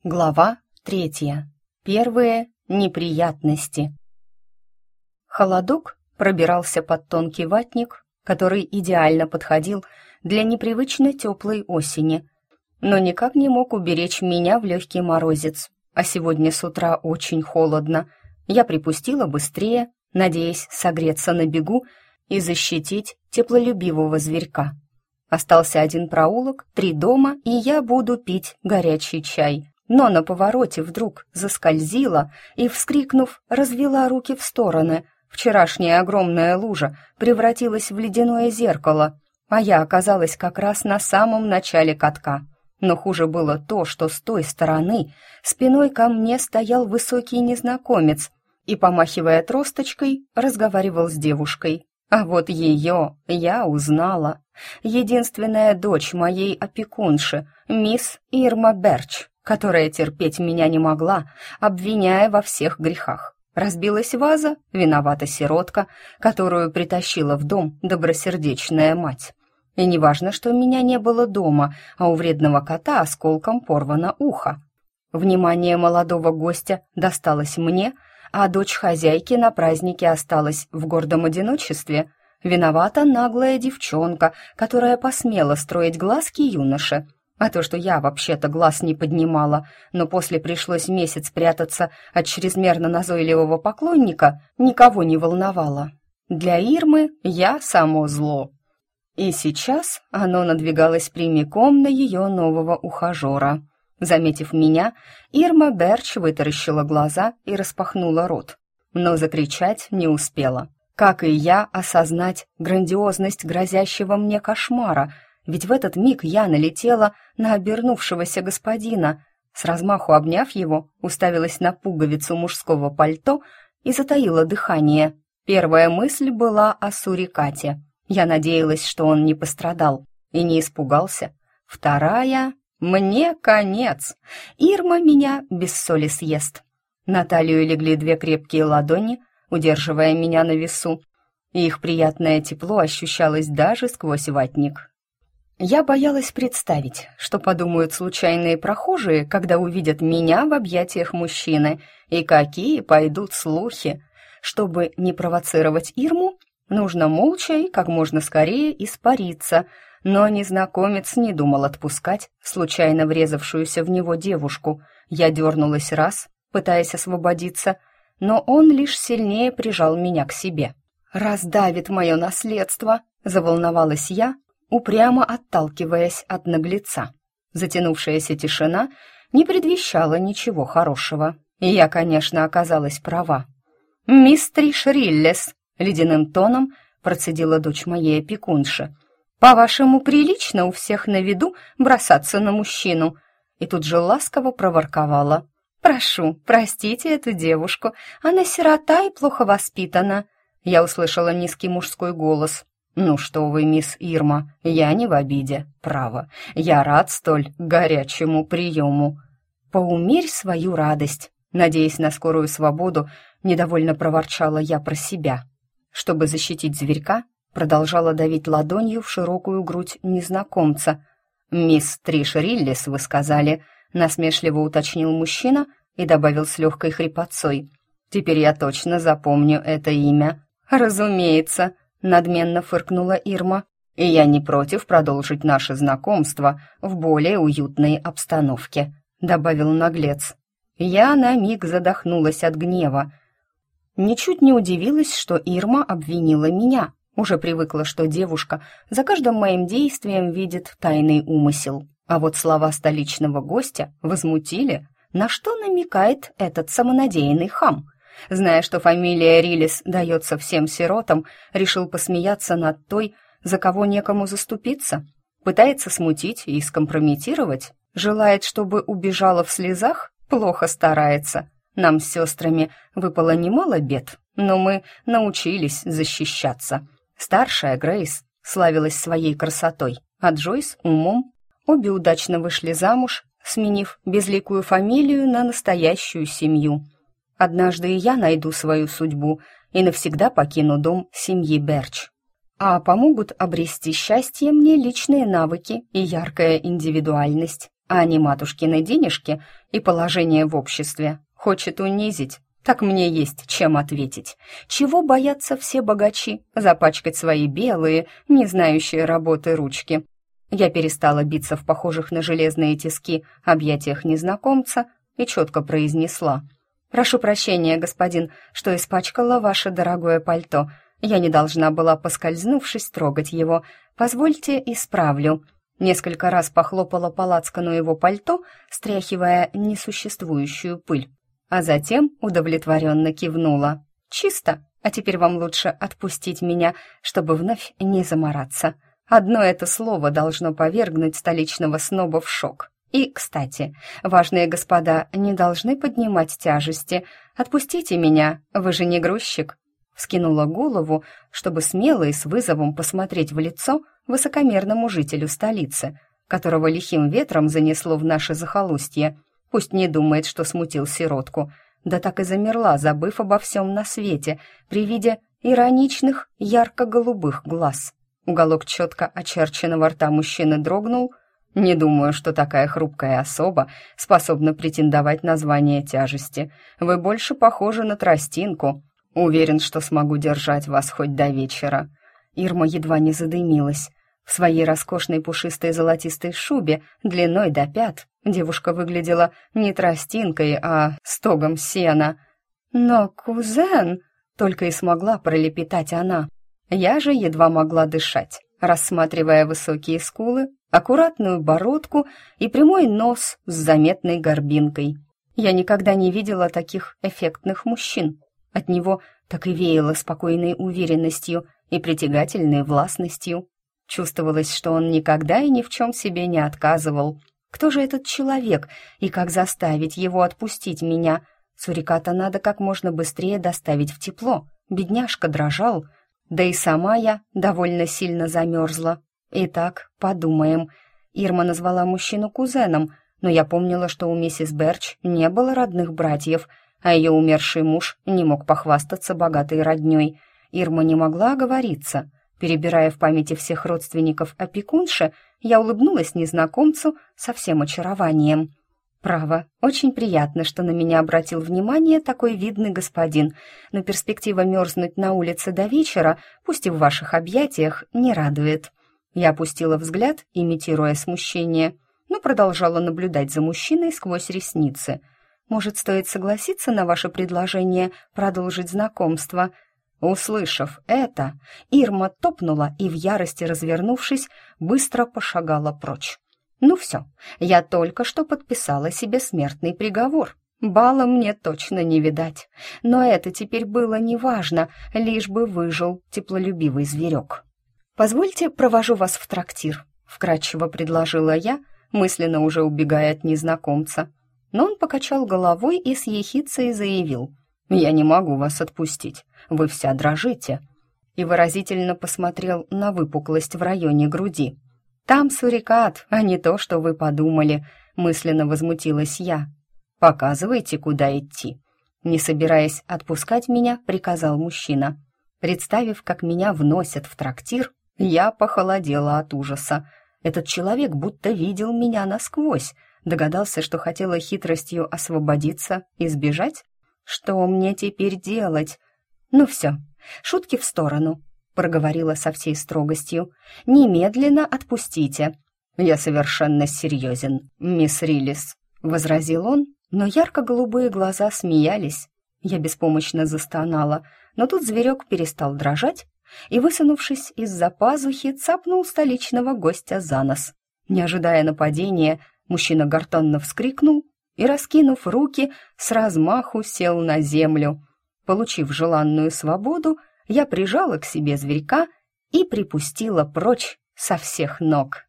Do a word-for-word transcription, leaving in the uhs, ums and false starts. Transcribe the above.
Глава третья. Первые неприятности. Холодок пробирался под тонкий ватник, который идеально подходил для непривычно теплой осени, но никак не мог уберечь меня в легкий морозец. А сегодня с утра очень холодно. Я припустила быстрее, надеясь согреться на бегу и защитить теплолюбивого зверька. Остался один проулок, три дома, и я буду пить горячий чай. Но на повороте вдруг заскользила и, вскрикнув, развела руки в стороны. Вчерашняя огромная лужа превратилась в ледяное зеркало, а я оказалась как раз на самом начале катка. Но хуже было то, что с той стороны спиной ко мне стоял высокий незнакомец и, помахивая тросточкой, разговаривал с девушкой. А вот ее я узнала. Единственная дочь моей опекунши, мисс Ирма Берч, которая терпеть меня не могла, обвиняя во всех грехах. Разбилась ваза, виновата сиротка, которую притащила в дом добросердечная мать. И неважно, что меня не было дома, а у вредного кота осколком порвано ухо. Внимание молодого гостя досталось мне, а дочь хозяйки на празднике осталась в гордом одиночестве. Виновата наглая девчонка, которая посмела строить глазки юноше. А то, что я вообще-то глаз не поднимала, но после пришлось месяц прятаться от чрезмерно назойливого поклонника, никого не волновало. Для Ирмы я само зло. И сейчас оно надвигалось прямиком на ее нового ухажера. Заметив меня, Ирма Берч вытаращила глаза и распахнула рот, но закричать не успела. Как и я осознать грандиозность грозящего мне кошмара, ведь в этот миг я налетела на обернувшегося господина, с размаху обняв его, уставилась на пуговицу мужского пальто и затаила дыхание. Первая мысль была о сурикате. Я надеялась, что он не пострадал и не испугался. Вторая — мне конец. Ирма меня без соли съест. На талию легли две крепкие ладони, удерживая меня на весу, и их приятное тепло ощущалось даже сквозь ватник. Я боялась представить, что подумают случайные прохожие, когда увидят меня в объятиях мужчины, и какие пойдут слухи. Чтобы не провоцировать Ирму, нужно молча и как можно скорее испариться, но незнакомец не думал отпускать случайно врезавшуюся в него девушку. Я дернулась раз, пытаясь освободиться, но он лишь сильнее прижал меня к себе. «Раздавит мое наследство», — заволновалась я, упрямо отталкиваясь от наглеца. Затянувшаяся тишина не предвещала ничего хорошего, и я, конечно, оказалась права. «Мистер Шриллес», — ледяным тоном процедила дочь моей опекунши, «по-вашему, прилично у всех на виду бросаться на мужчину?» И тут же ласково проворковала: «Прошу, простите эту девушку, она сирота и плохо воспитана». Я услышала низкий мужской голос. «Ну что вы, мисс Ирма, я не в обиде, право. Я рад столь горячему приему». «Поумерь свою радость», надеясь на скорую свободу, недовольно проворчала я про себя. Чтобы защитить зверька, продолжала давить ладонью в широкую грудь незнакомца. «Мисс Триш Риллис, вы сказали», насмешливо уточнил мужчина и добавил с легкой хрипотцой: «Теперь я точно запомню это имя». «Разумеется», — надменно фыркнула Ирма, «и я не против продолжить наше знакомство в более уютной обстановке», — добавил наглец. Я на миг задохнулась от гнева. Ничуть не удивилась, что Ирма обвинила меня. Уже привыкла, что девушка за каждым моим действием видит тайный умысел. А вот слова столичного гостя возмутили. На что намекает этот самонадеянный хам? Зная, что фамилия Риллис дается всем сиротам, решил посмеяться над той, за кого некому заступиться. Пытается смутить и скомпрометировать. Желает, чтобы убежала в слезах? Плохо старается. Нам с сестрами выпало немало бед, но мы научились защищаться. Старшая Грейс славилась своей красотой, а Джойс — умом. Обе удачно вышли замуж, сменив безликую фамилию на настоящую семью. Однажды и я найду свою судьбу и навсегда покину дом семьи Берч. А помогут обрести счастье мне личные навыки и яркая индивидуальность. а не матушкины денежки и положение в обществе. Хочет унизить, так мне есть чем ответить. Чего боятся все богачи? Запачкать свои белые, не знающие работы ручки. Я перестала биться в похожих на железные тиски объятиях незнакомца и четко произнесла: «Прошу прощения, господин, что испачкала ваше дорогое пальто. Я не должна была, поскользнувшись, трогать его. Позвольте, исправлю». Несколько раз похлопала по лацкану его пальто, стряхивая несуществующую пыль, а затем удовлетворенно кивнула. «Чисто, а теперь вам лучше отпустить меня, чтобы вновь не замораться. Одно это слово должно повергнуть столичного сноба в шок. И, кстати, важные господа не должны поднимать тяжести. Отпустите меня, вы же не грузчик». Вскинула голову, чтобы смело и с вызовом посмотреть в лицо высокомерному жителю столицы, которого лихим ветром занесло в наше захолустье. Пусть не думает, что смутил сиротку. Да так и замерла, забыв обо всем на свете, при виде ироничных ярко-голубых глаз. Уголок четко очерченного рта мужчины дрогнул. «Не думаю, что такая хрупкая особа способна претендовать на звание тяжести. Вы больше похожи на тростинку. Уверен, что смогу держать вас хоть до вечера». Ирма едва не задымилась. В своей роскошной пушистой золотистой шубе длиной до пят девушка выглядела не тростинкой, а стогом сена. «Но, кузен!» — только и смогла пролепетать она. Я же едва могла дышать, рассматривая высокие скулы, аккуратную бородку и прямой нос с заметной горбинкой. Я никогда не видела таких эффектных мужчин. От него так и веяло спокойной уверенностью и притягательной властностью. Чувствовалось, что он никогда и ни в чем себе не отказывал. Кто же этот человек и как заставить его отпустить меня? Суриката надо как можно быстрее доставить в тепло. Бедняжка дрожал, да и сама я довольно сильно замерзла. Итак, подумаем. Ирма назвала мужчину кузеном, но я помнила, что у миссис Берч не было родных братьев, а ее умерший муж не мог похвастаться богатой родней. Ирма не могла оговориться. Перебирая в памяти всех родственников опекунши, я улыбнулась незнакомцу со всем очарованием. «Право, очень приятно, что на меня обратил внимание такой видный господин, но перспектива мерзнуть на улице до вечера, пусть и в ваших объятиях, не радует». Я опустила взгляд, имитируя смущение, но продолжала наблюдать за мужчиной сквозь ресницы. «Может, стоит согласиться на ваше предложение продолжить знакомство?» Услышав это, Ирма топнула и, в ярости развернувшись, быстро пошагала прочь. «Ну все, я только что подписала себе смертный приговор. Бала мне точно не видать. Но это теперь было неважно, лишь бы выжил теплолюбивый зверек». «Позвольте, провожу вас в трактир», — вкратчиво предложила я, мысленно уже убегая от незнакомца. Но он покачал головой и с ехицей заявил: «Я не могу вас отпустить, вы вся дрожите», и выразительно посмотрел на выпуклость в районе груди. «Там сурикат, а не то, что вы подумали», — мысленно возмутилась я. «Показывайте, куда идти», — не собираясь отпускать меня, приказал мужчина. Представив, как меня вносят в трактир, я похолодела от ужаса. Этот человек будто видел меня насквозь, догадался, что хотела хитростью освободиться и сбежать. Что мне теперь делать? Ну все, шутки в сторону, проговорила со всей строгостью. Немедленно отпустите. Я совершенно серьезен, мисс Риллис, возразил он, но ярко-голубые глаза смеялись. Я беспомощно застонала, но тут зверек перестал дрожать и, высунувшись из-за пазухи, цапнул столичного гостя за нос. Не ожидая нападения, мужчина гортанно вскрикнул и, раскинув руки, с размаху сел на землю. Получив желанную свободу, я прижала к себе зверька и припустила прочь со всех ног.